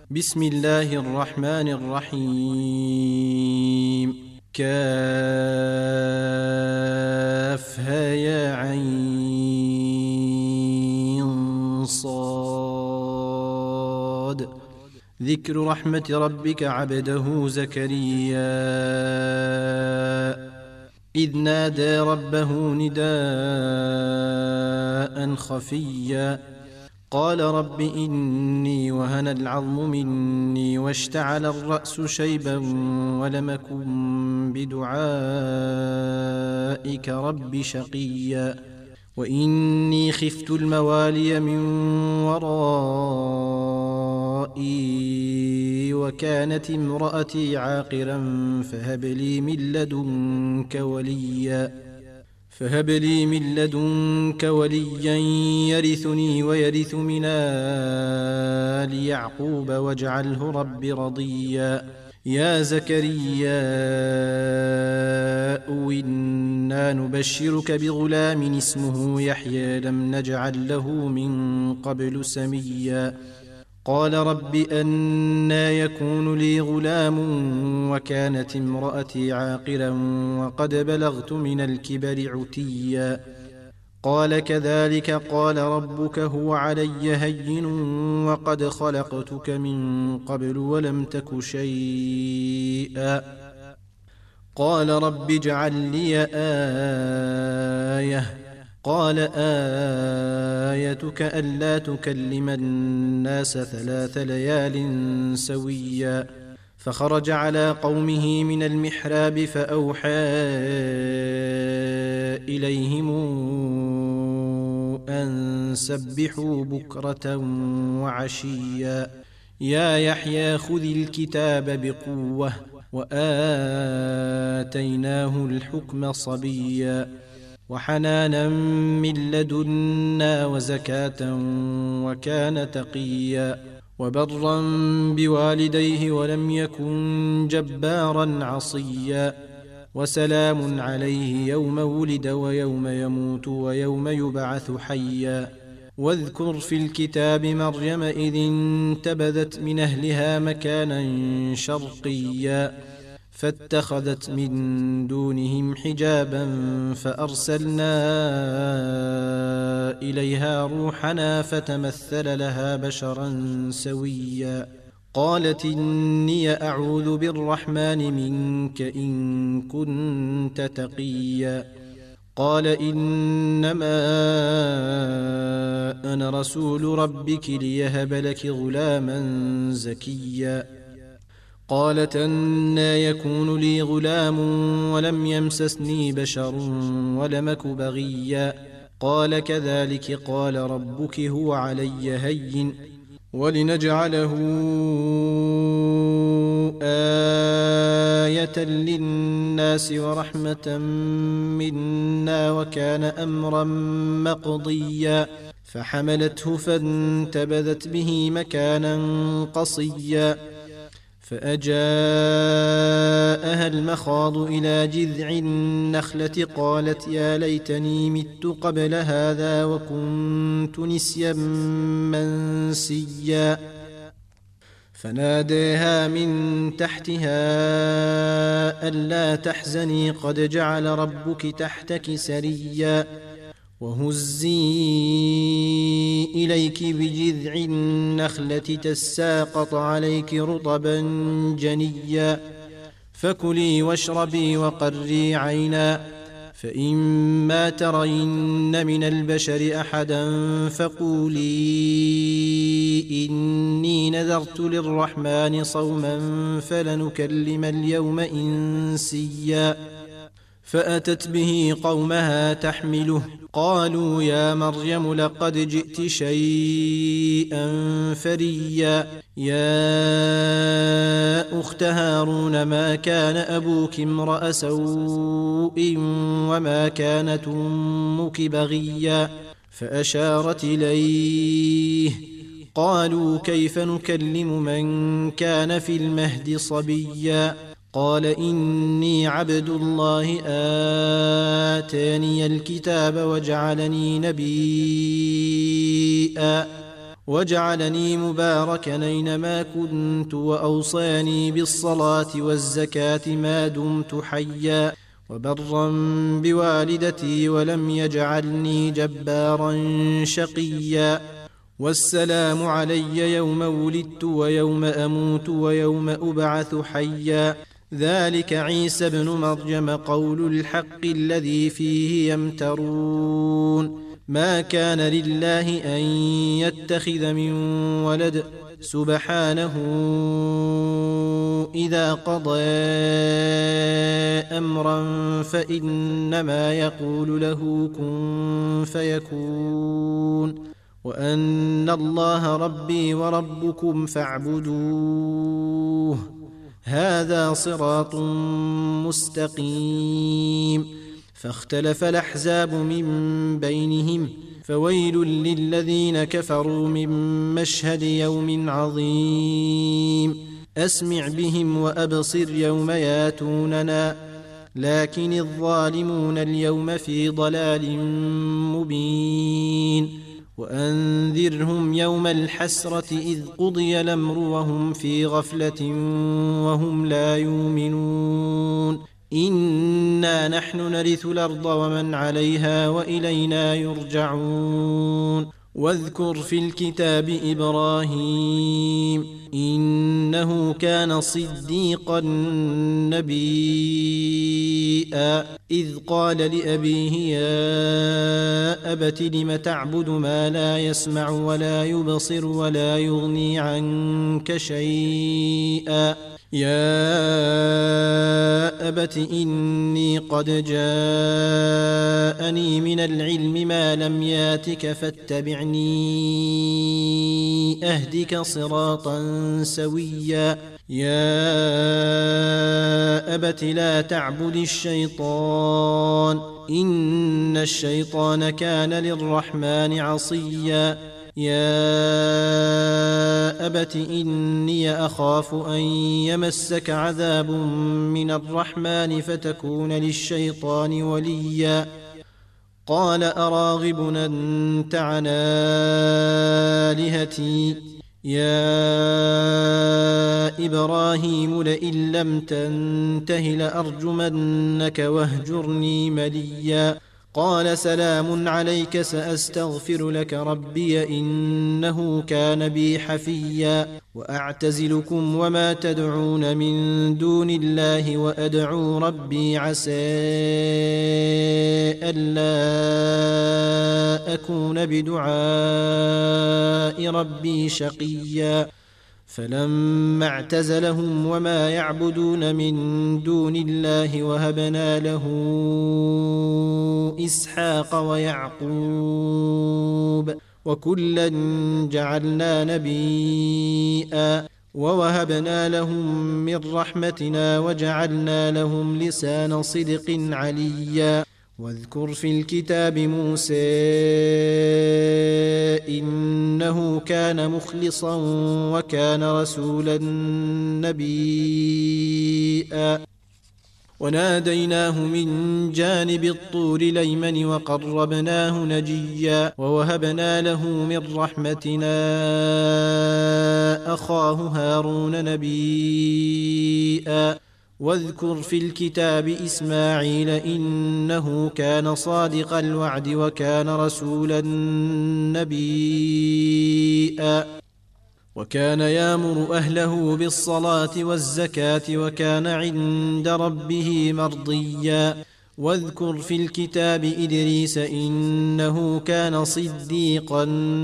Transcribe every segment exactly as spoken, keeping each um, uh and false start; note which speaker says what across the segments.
Speaker 1: بسم الله الرحمن الرحيم. كافها يا عين صاد. ذكر رحمة ربك عبده زكريا إذ نادى ربه نداء خفيا قال رب إني وهن العظم مني واشتعل الرأس شيبا ولم أكن بدعائك رب شقيا وإني خفت الموالي من ورائي وكانت امرأتي عاقرا فهب لي من لدنك وليا فهب لي من لدنك وليا يرثني ويرث من آل يعقوب واجعله رب رضيا يا زكريا إنا نبشرك بغلام اسمه يحيى لم نجعل له من قبل سميا قال رب أنى يكون لي غلام وكانت امرأتي عاقرا وقد بلغت من الكبر عتيا قال كذلك قال ربك هو علي هين وقد خلقتك من قبل ولم تك شيئا قال رب اجعل لي آية قال آيتك ألا تكلم الناس ثلاث ليال سويا فخرج على قومه من المحراب فأوحى إليهم أن سبحوا بكرة وعشيا يا يحيى خذ الكتاب بقوة وآتيناه الحكم صبيا وحنانا من لدنا وزكاة وكان تقيا وبرا بوالديه ولم يكن جبارا عصيا وسلام عليه يوم ولد ويوم يموت ويوم يبعث حيا واذكر في الكتاب مريم إذ انتبذت من أهلها مكانا شرقيا فاتخذت من دونهم حجابا فأرسلنا إليها روحنا فتمثل لها بشرا سويا قالت إني أعوذ بالرحمن منك إن كنت تقيا قال إنما أنا رسول ربك ليهب لك غلاما زكيا قالت أنى يكون لي غلام ولم يمسسني بشر ولم أك بغيا قال كذلك قال ربك هو علي هين ولنجعله آية للناس ورحمة منا وكان أمرا مقضيا فحملته فانتبذت به مكانا قصيا فأجاءها المخاض إلى جذع النخلة قالت يا ليتني مت قبل هذا وكنت نسيا منسيا فناديها من تحتها ألا تحزني قد جعل ربك تحتك سريا وهزي إليك بجذع النخلة تساقط عليك رطبا جنيا فكلي واشربي وقري عينا فإما ترين من البشر أحدا فقولي إني نذرت للرحمن صوما فلنكلم اليوم إنسيا فأتت به قومها تحمله قالوا يا مريم لقد جئت شيئا فريا يا أخت هارون ما كان أبوك امرأ سوء وما كانت أمك بغيا فأشارت إليه قالوا كيف نكلم من كان في المهد صبيا قال إني عبد الله آتاني الكتاب وجعلني نبيا وجعلني مباركا أينما كنت وأوصاني بالصلاة والزكاة ما دمت حيا وبرا بوالدتي ولم يجعلني جبارا شقيا والسلام علي يوم ولدت ويوم أموت ويوم أبعث حيا ذلك عيسى بن مريم قول الحق الذي فيه يمترون ما كان لله أن يتخذ من ولد سبحانه إذا قضى أمرا فإنما يقول له كن فيكون وأن الله ربي وربكم فاعبدوه هذا صراط مستقيم فاختلف الأحزاب من بينهم فويل للذين كفروا من مشهد يوم عظيم أسمع بهم وأبصر يوم ياتوننا لكن الظالمون اليوم في ضلال مبين وأنذرهم يوم الحسرة إذ قضي الأمر وهم في غفلة وهم لا يؤمنون إنا نحن نرث الأرض ومن عليها وإلينا يرجعون واذكر في الكتاب إبراهيم إنه كان صديقا نبيا إذ قال لأبيه يا أبت لم تعبد ما لا يسمع ولا يبصر ولا يغني عنك شيئا يا أبت إني قد جاءني من العلم ما لم ياتك فاتبعني أهدك صراطا سويا يا أبت لا تعبد الشيطان إن الشيطان كان للرحمن عصيا يا أبت إني أخاف أن يمسك عذاب من الرحمن فتكون للشيطان وليا قال أراغب أنت عن آلهتي يا إبراهيم لئن لم تنته لأرجمنك واهجرني مليا قال سلام عليك سأستغفر لك ربي إنه كان بي حفيا وأعتزلكم وما تدعون من دون الله وأدعو ربي عسى ألا أكون بدعاء ربي شقيا فلما اعتزلهم وما يعبدون من دون الله وهبنا له إسحاق ويعقوب وكلا جعلنا نبيا ووهبنا لهم من رحمتنا وجعلنا لهم لسان صدق عليا واذكر في الكتاب موسى إنه كان مخلصا وكان رسولا نبيا وناديناه من جانب الطور الأيمن وقربناه نجيا ووهبنا له من رحمتنا أخاه هارون نبيا واذكر في الكتاب إسماعيل إنه كان صادق الوعد وكان رسولا نبيا وكان يامر أهله بالصلاة والزكاة وكان عند ربه مرضيا واذكر في الكتاب إدريس إنه كان صديقا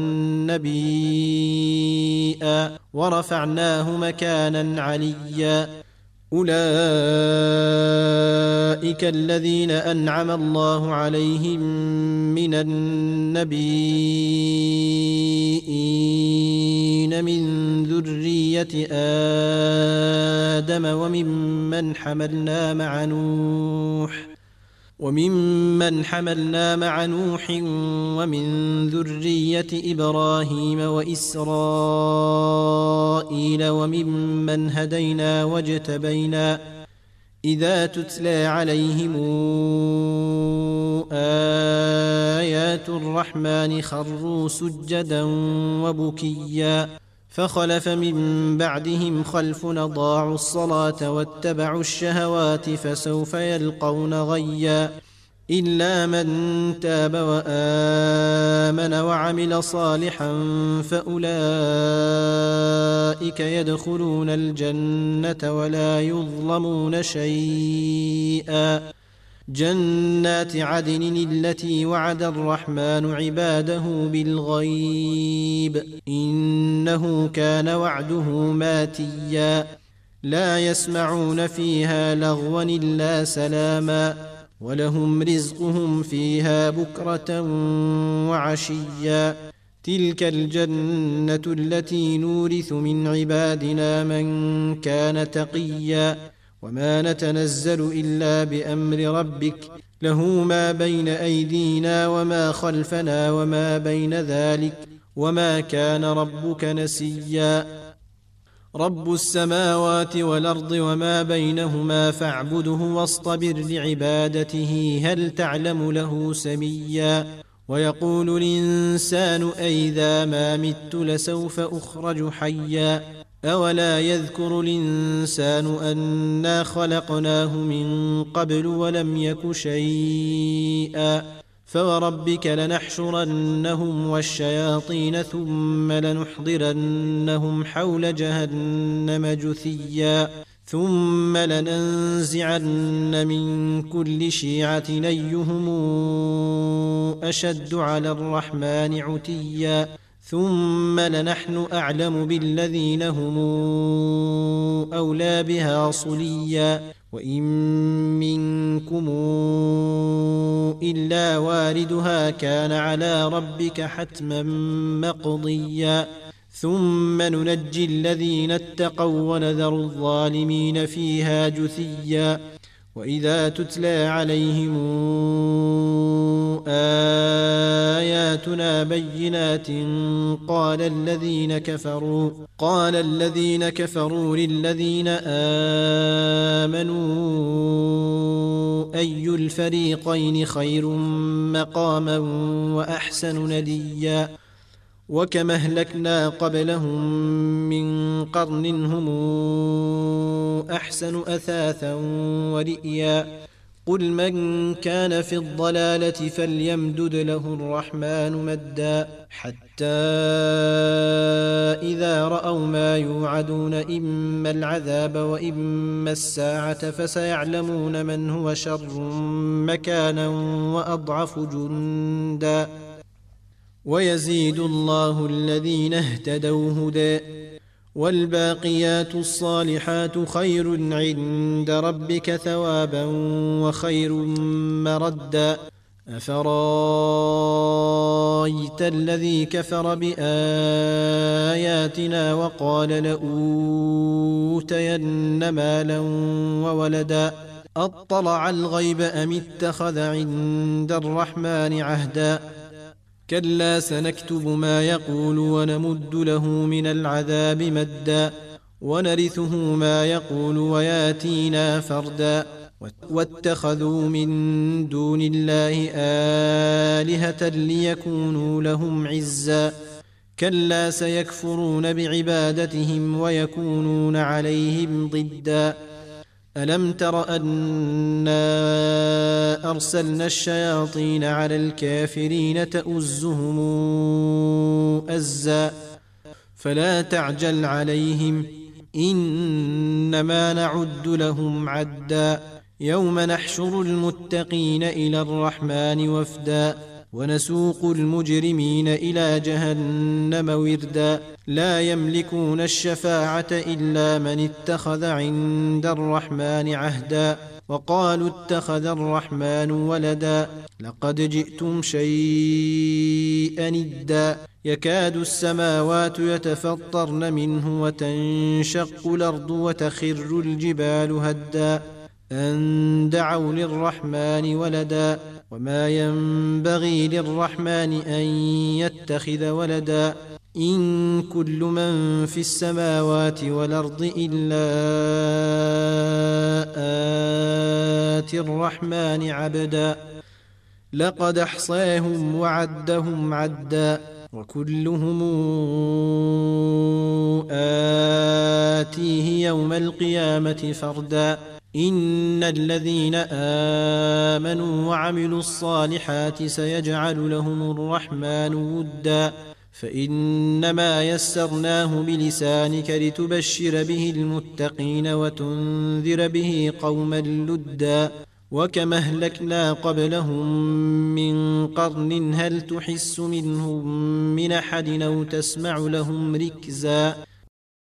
Speaker 1: نبيا ورفعناه مكانا عليا أولئك الذين أنعم الله عليهم من النبيين من ذرية آدم وممن حملنا مع نوح وممن حملنا مع نوح ومن ذرية إبراهيم وإسرائيل وممن هدينا واجتبينا إذا تتلى عليهم آيات الرحمن خروا سجدا وبكيا فخلف من بعدهم خلف أضاعوا الصلاة واتبعوا الشهوات فسوف يلقون غيا إلا من تاب وآمن وعمل صالحا فأولئك يدخلون الجنة ولا يظلمون شيئا جنات عدن التي وعد الرحمن عباده بالغيب إنه كان وعده ماتيا لا يسمعون فيها لغوا إلا سلاما ولهم رزقهم فيها بكرة وعشيا تلك الجنة التي نورث من عبادنا من كان تقيا وما نتنزل إلا بأمر ربك له ما بين أيدينا وما خلفنا وما بين ذلك وما كان ربك نسيا رب السماوات والأرض وما بينهما فاعبده واصطبر لعبادته هل تعلم له سميا ويقول الإنسان أئذا ما مت لسوف أخرج حيا أولا يذكر الإنسان أنا خلقناه من قبل ولم يك شيئا فوربك لنحشرنهم والشياطين ثم لنحضرنهم حول جهنم جثيا ثم لننزعن من كل شيعة أيهم أشد على الرحمن عتيا ثم لنحن أعلم بالذين هم أولى بها صليا وإن منكم إلا واردها كان على ربك حتما مقضيا ثم ننجي الذين اتقوا ونذر الظالمين فيها جثيا وإذا تتلى عليهم آياتنا بينات قال الذين كفروا قال الذين كفروا للذين آمنوا أي الفريقين خير مقاما وأحسن نديا وكم أهلكنا قبلهم من قرن هم أحسن أثاثا ورئيا قل من كان في الضلالة فليمدد له الرحمن مدا حتى إذا رأوا ما يوعدون إما العذاب وإما الساعة فسيعلمون من هو شر مكانا وأضعف جندا ويزيد الله الذين اهتدوا هدى والباقيات الصالحات خير عند ربك ثوابا وخير مردا أفرايت الذي كفر بآياتنا وقال لأوتين مالا وولدا أطلع الغيب أم اتخذ عند الرحمن عهدا كلا سنكتب ما يقول ونمد له من العذاب مدا ونرثه ما يقول وياتينا فردا واتخذوا من دون الله آلهة ليكونوا لهم عزا كلا سيكفرون بعبادتهم ويكونون عليهم ضدا ألم تر أنا أرسلنا الشياطين على الكافرين تؤزهم أزا فلا تعجل عليهم إنما نعد لهم عدا يوم نحشر المتقين إلى الرحمن وفدا ونسوق المجرمين إلى جهنم وردا لا يملكون الشفاعة إلا من اتخذ عند الرحمن عهدا وقالوا اتخذ الرحمن ولدا لقد جئتم شيئا إدا يكاد السماوات يتفطرن منه وتنشق الأرض وتخر الجبال هدا أن دعوا للرحمن ولدا وما ينبغي للرحمن أن يتخذ ولدا إن كل من في السماوات والأرض إلا آتي الرحمن عبدا لقد أحصاهم وعدهم عدا وكلهم آتيه يوم القيامة فردا إن الذين آمنوا وعملوا الصالحات سيجعل لهم الرحمن ودا فإنما يسرناه بلسانك لتبشر به المتقين وتنذر به قوما لدا وكما أهلكنا قبلهم من قرن هل تحس منهم من أحد أو تسمع لهم ركزا